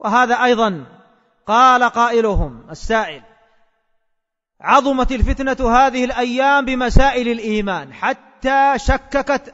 وهذا أيضا قال قائلهم السائل: عظمت الفتنة هذه الأيام بمسائل الإيمان حتى شككت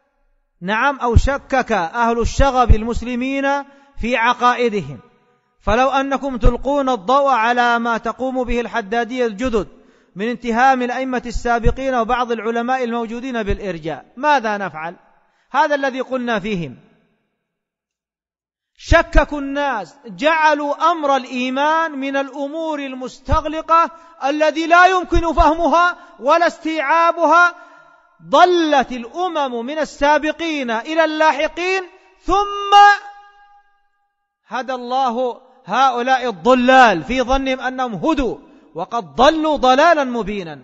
شكك أهل الشغب المسلمين في عقائدهم، فلو أنكم تلقون الضوء على ما تقوم به الحدادية الجدد من انتهام الأئمة السابقين وبعض العلماء الموجودين بالإرجاء، ماذا نفعل؟ هذا الذي قلنا فيهم. شككوا الناس، جعلوا أمر الإيمان من الأمور المستغلقة الذي لا يمكن فهمها ولا استيعابها. ضلت الأمم من السابقين إلى اللاحقين، ثم هدى الله هؤلاء الضلال في ظنهم أنهم هدوا وقد ضلوا ضلالا مبينا.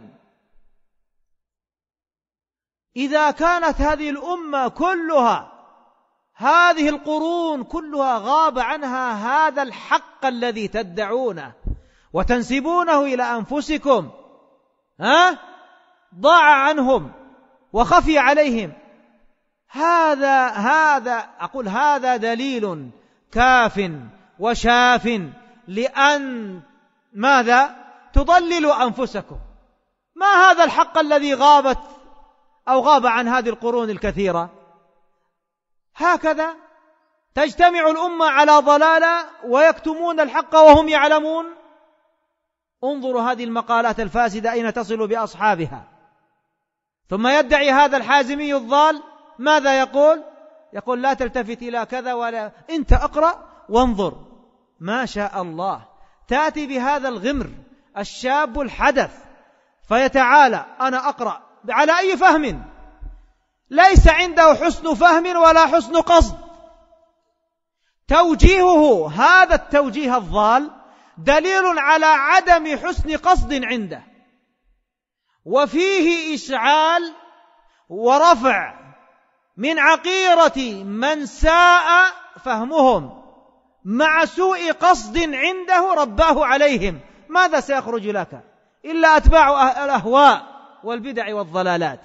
إذا كانت هذه الأمة كلها، هذه القرون كلها، غاب عنها هذا الحق الذي تدعونه وتنسبونه إلى أنفسكم، ضاع عنهم وخفي عليهم، هذا دليل كاف وشاف لأن ماذا؟ تضللوا أنفسكم. ما هذا الحق الذي غاب عن هذه القرون الكثيرة؟ هكذا تجتمع الأمة على ضلالة ويكتمون الحق وهم يعلمون. انظروا هذه المقالات الفاسدة أين تصل بأصحابها. ثم يدعي هذا الحازمي الضال ماذا يقول؟ يقول: لا تلتفت إلى كذا ولا، أنت أقرأ وانظر. ما شاء الله، تأتي بهذا الغمر الشاب الحدث فيتعالى: أنا أقرأ على أي فهم؟ ليس عنده حسن فهم ولا حسن قصد. توجيهه هذا التوجيه الضال دليل على عدم حسن قصد عنده، وفيه إشعال ورفع من عقيرة من ساء فهمهم مع سوء قصد عنده رباه عليهم. ماذا سيخرج لك إلا أتباع الأهواء والبدع والضلالات؟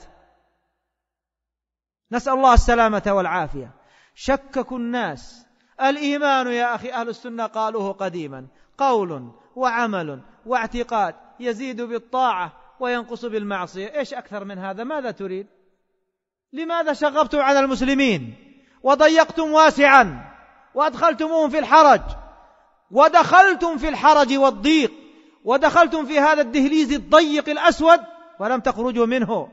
نسأل الله السلامة والعافية. شككوا الناس. الإيمان يا أخي أهل السنة قالوه قديما: قول وعمل واعتقاد، يزيد بالطاعة وينقص بالمعصية. إيش أكثر من هذا؟ ماذا تريد؟ لماذا شغبتم على المسلمين وضيقتم واسعا وأدخلتموهم في الحرج، ودخلتم في الحرج والضيق، ودخلتم في هذا الدهليز الضيق الأسود ولم تخرجوا منه؟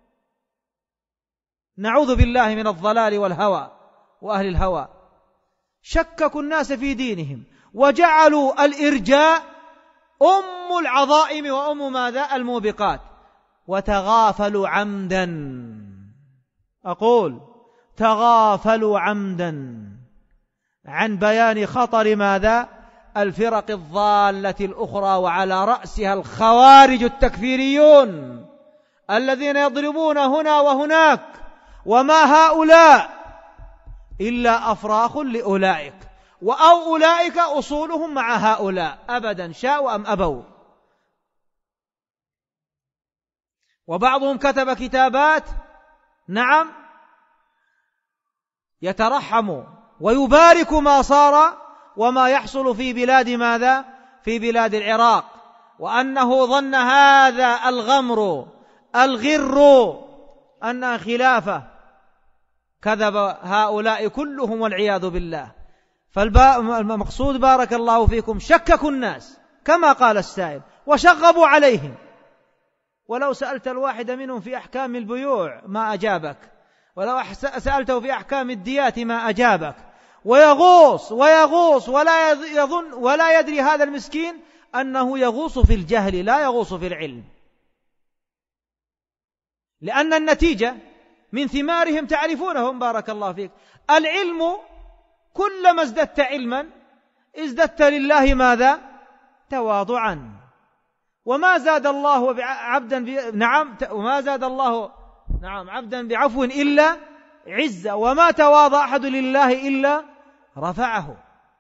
نعوذ بالله من الضلال والهوى وأهل الهوى. شككوا الناس في دينهم وجعلوا الإرجاء أم العظائم وأم ماذا؟ الموبقات. وتغافلوا عمدا، أقول تغافلوا عمدا عن بيان خطر ماذا؟ الفرق الضالة الأخرى، وعلى رأسها الخوارج التكفيريون الذين يضربون هنا وهناك، وما هؤلاء إلا أفراخ لأولئك، أو أولئك أصولهم مع هؤلاء أبدا شاءوا أم أبوا. وبعضهم كتب كتابات يترحم ويبارك ما صار وما يحصل في بلاد ماذا؟ في بلاد العراق، وأنه ظن هذا الغمر الغر أنها خلافة. كذب هؤلاء كلهم والعياذ بالله. فالمقصود بارك الله فيكم شككوا الناس كما قال السائل وشغبوا عليهم. ولو سألت الواحد منهم في أحكام البيوع ما أجابك، ولو سألته في أحكام الديات ما أجابك. ويغوص ولا يظن ولا يدري هذا المسكين أنه يغوص في الجهل لا يغوص في العلم، لأن النتيجة من ثمارهم تعرفونهم بارك الله فيك. العلم كلما ازددت علما ازددت لله ماذا؟ تواضعا. وما زاد الله عبدا وما زاد الله عبدا بعفو إلا عزة، وما تواضع أحد لله إلا رفعه.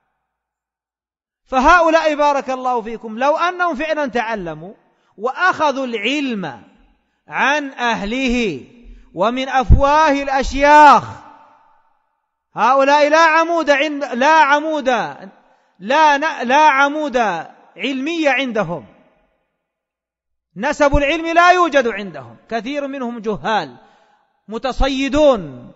فهؤلاء بارك الله فيكم لو أنهم فعلا تعلموا وأخذوا العلم عن أهله ومن أفواه الأشياخ، هؤلاء لا عمود علمي عندهم، نسب العلم لا يوجد عندهم، كثير منهم جهال متصيدون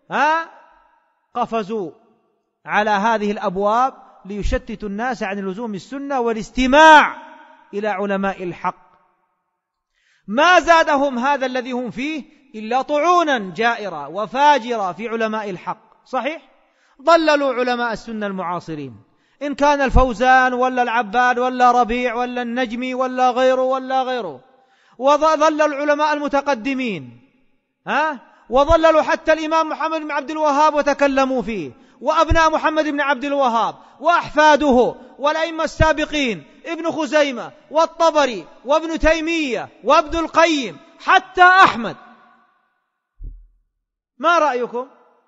قفزوا على هذه الأبواب ليشتتوا الناس عن لزوم السنة والاستماع إلى علماء الحق. ما زادهم هذا الذي هم فيه إلا طعونا جائرة وفاجرة في علماء الحق. صحيح ضللوا علماء السنة المعاصرين، إن كان الفوزان ولا العباد ولا ربيع ولا النجمي ولا غيره، وضللوا العلماء المتقدمين وضللوا حتى الإمام محمد بن عبد الوهاب وتكلموا فيه، وأبناء محمد بن عبد الوهاب وأحفاده والأئمة السابقين، ابن خزيمة والطبري وابن تيمية وابن القيم حتى أحمد. ما رأيكم؟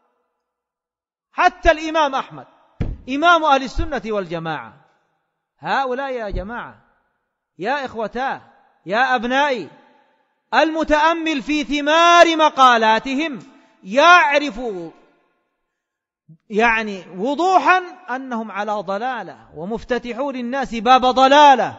حتى الإمام أحمد إمام أهل السنة والجماعة. هؤلاء يا جماعة، يا إخوتاه، يا أبنائي، المتأمل في ثمار مقالاتهم يعرف وضوحا أنهم على ضلالة ومفتتحوا للناس باب ضلالة.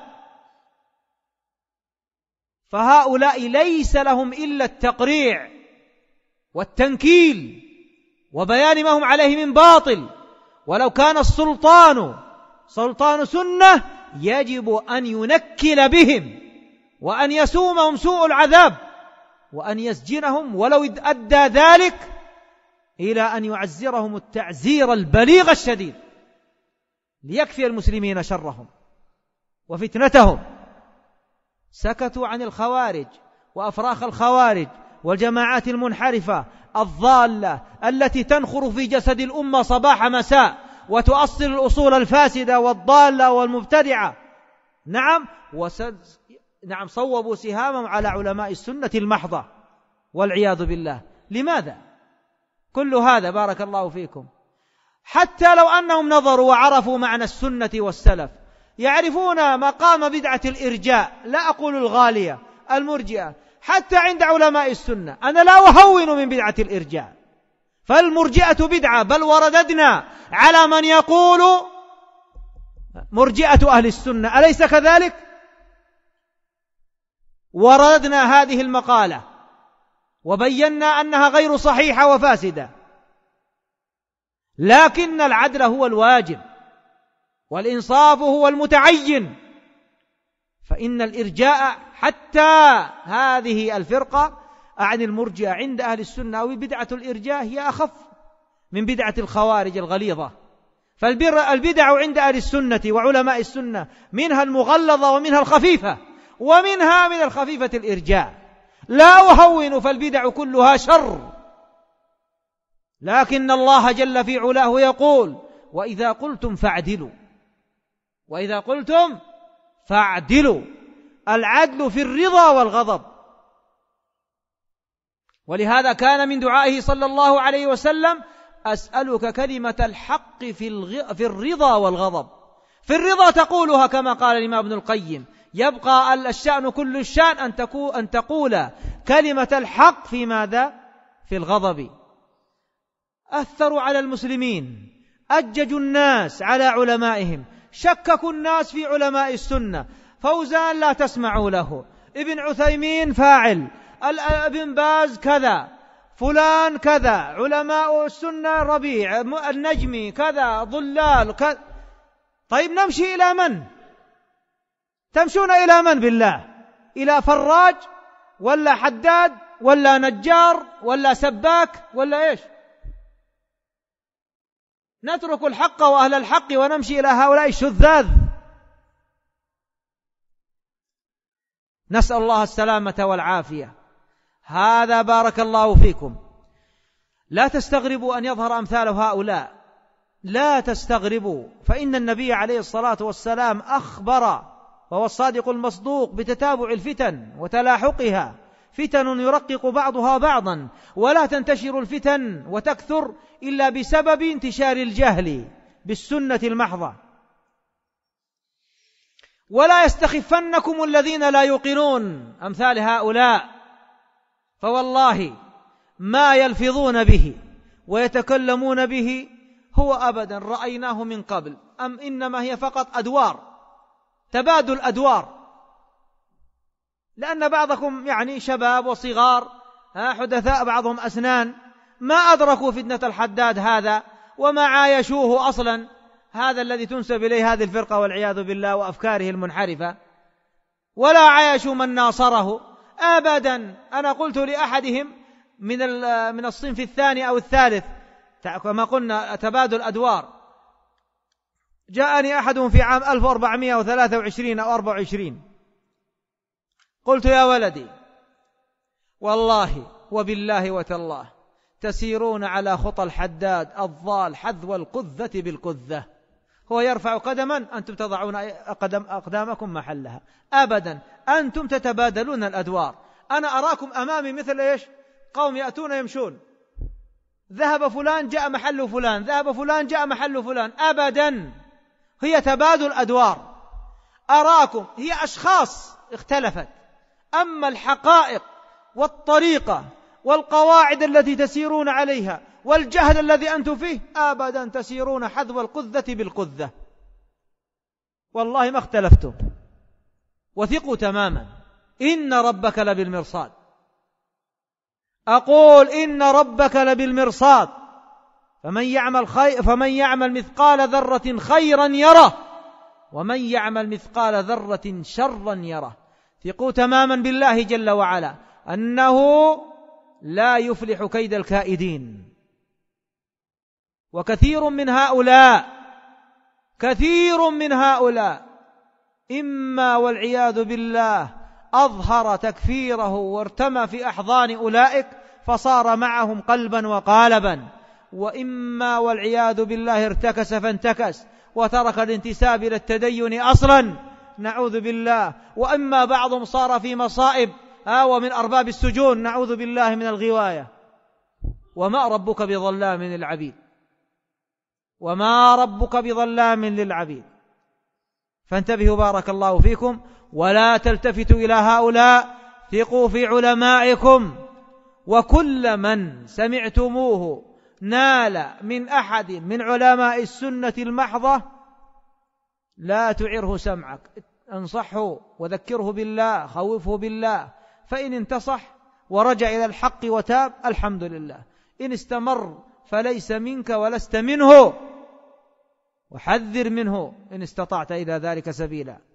فهؤلاء ليس لهم إلا التقريع والتنكيل وبيان ما هم عليه من باطل. ولو كان السلطان سلطان سنة يجب أن ينكل بهم وأن يسومهم سوء العذاب وأن يسجنهم، ولو أدى ذلك إلى أن يعزرهم التعزير البليغ الشديد ليكفي المسلمين شرهم وفتنتهم. سكتوا عن الخوارج وأفراخ الخوارج والجماعات المنحرفة الضالة التي تنخر في جسد الأمة صباح مساء وتؤصل الأصول الفاسدة والضالة والمبتدعة. نعم صوبوا سهامهم على علماء السنة المحضة والعياذ بالله. لماذا كل هذا؟ بارك الله فيكم. حتى لو أنهم نظروا وعرفوا معنى السنة والسلف، يعرفون مقام بدعة الإرجاء، لا أقول الغالية، المرجئة. حتى عند علماء السنة أنا لا أهون من بدعة الإرجاء، فالمرجئة بدعة، بل ورددنا على من يقول مرجئة أهل السنة، أليس كذلك؟ ورددنا هذه المقالة وبينا أنها غير صحيحة وفاسدة، لكن العدل هو الواجب والإنصاف هو المتعين. فإن الإرجاء حتى هذه الفرقة عن المرجئة عند أهل السنة أو بدعة الإرجاء هي أخف من بدعة الخوارج الغليظة. فالبدع عند أهل السنة وعلماء السنة منها المغلظة ومنها الخفيفة، ومنها من الخفيفة الإرجاء. لا أهون، فالبدع كلها شر، لكن الله جل في علاه يقول: وإذا قلتم فاعدلوا، وإذا قلتم فاعدلوا. العدل في الرضا والغضب. ولهذا كان من دعائه صلى الله عليه وسلم: أسألك كلمة الحق في الرضا والغضب. في الرضا تقولها كما قال الإمام ابن القيم: يبقى الشأن كل الشأن أن تقول كلمة الحق في ماذا؟ في الغضب. أثروا على المسلمين، أججوا الناس على علمائهم، شككوا الناس في علماء السنة. فوزان لا تسمعوا له، ابن عثيمين فاعل، ابن باز كذا، فلان كذا، علماء السنة ربيع، النجمي كذا، ضلال كذا. طيب نمشي إلى من؟ تمشون إلى من بالله؟ إلى فراج ولا حداد ولا نجار ولا سباك ولا إيش؟ نترك الحق وأهل الحق ونمشي إلى هؤلاء الشذاذ. نسأل الله السلامة والعافية. هذا بارك الله فيكم. لا تستغربوا أن يظهر أمثال هؤلاء، لا تستغربوا، فإن النبي عليه الصلاة والسلام أخبر وهو الصادق المصدوق بتتابع الفتن وتلاحقها، فتن يرقق بعضها بعضا، ولا تنتشر الفتن وتكثر إلا بسبب انتشار الجهل بالسنة المحضة. ولا يستخفنكم الذين لا يوقنون أمثال هؤلاء، فوالله ما يلفظون به ويتكلمون به هو أبدا رأيناه من قبل أم إنما هي فقط أدوار، تبادل أدوار، لأن بعضكم يعني شباب وصغار حدثاء، بعضهم أسنان، ما أدركوا فتنة الحداد هذا وما عايشوه أصلا، هذا الذي تنسب إليه هذه الفرقة والعياذ بالله وأفكاره المنحرفة، ولا عايشوا من ناصره أبدا. أنا قلت لأحدهم من الصنف الثاني أو الثالث، كما قلنا تبادل أدوار، جاءني أحدهم في عام 1423 أو 24، قلت يا ولدي والله وبالله وتالله تسيرون على خطى الحداد الضال حذو القذة بالقذة، هو يرفع قدما أنتم تضعون أقدامكم محلها، أبدا أنتم تتبادلون الأدوار. أنا أراكم أمامي مثل إيش؟ قوم يأتون يمشون، ذهب فلان جاء محل فلان، ذهب فلان جاء محل فلان، أبدا هي تبادل أدوار. أراكم هي أشخاص اختلفت، أما الحقائق والطريقة والقواعد التي تسيرون عليها والجهل الذي أنتم فيه أبدا تسيرون حذو القذة بالقذة، والله ما اختلفتم، وثقوا تماما إن ربك لبالمرصاد. أقول إن ربك لبالمرصاد، فمن يعمل مثقال ذرة خيرا يره ومن يعمل مثقال ذرة شرا يره. ثقوا تماما بالله جل وعلا أنه لا يفلح كيد الكائدين. وكثير من هؤلاء إما والعياذ بالله أظهر تكفيره وارتمى في أحضان أولئك فصار معهم قلبا وقالبا، وإما والعياذ بالله ارتكس فانتكس وترك الانتساب إلى التدين أصلا، نعوذ بالله. وإما بعضهم صار في مصائب ومن أرباب السجون، نعوذ بالله من الغواية. وما ربك بظلام للعبيد، وما ربك بظلام للعبيد. فانتبهوا بارك الله فيكم، ولا تلتفتوا إلى هؤلاء، ثقوا في علمائكم، وكل من سمعتموه نال من أحد من علماء السنة المحضة لا تعره سمعك، انصحه وذكره بالله، خوفه بالله، فإن انتصح ورجع إلى الحق وتاب الحمد لله، إن استمر فليس منك ولست منه، وحذر منه إن استطعت إلى ذلك سبيلا.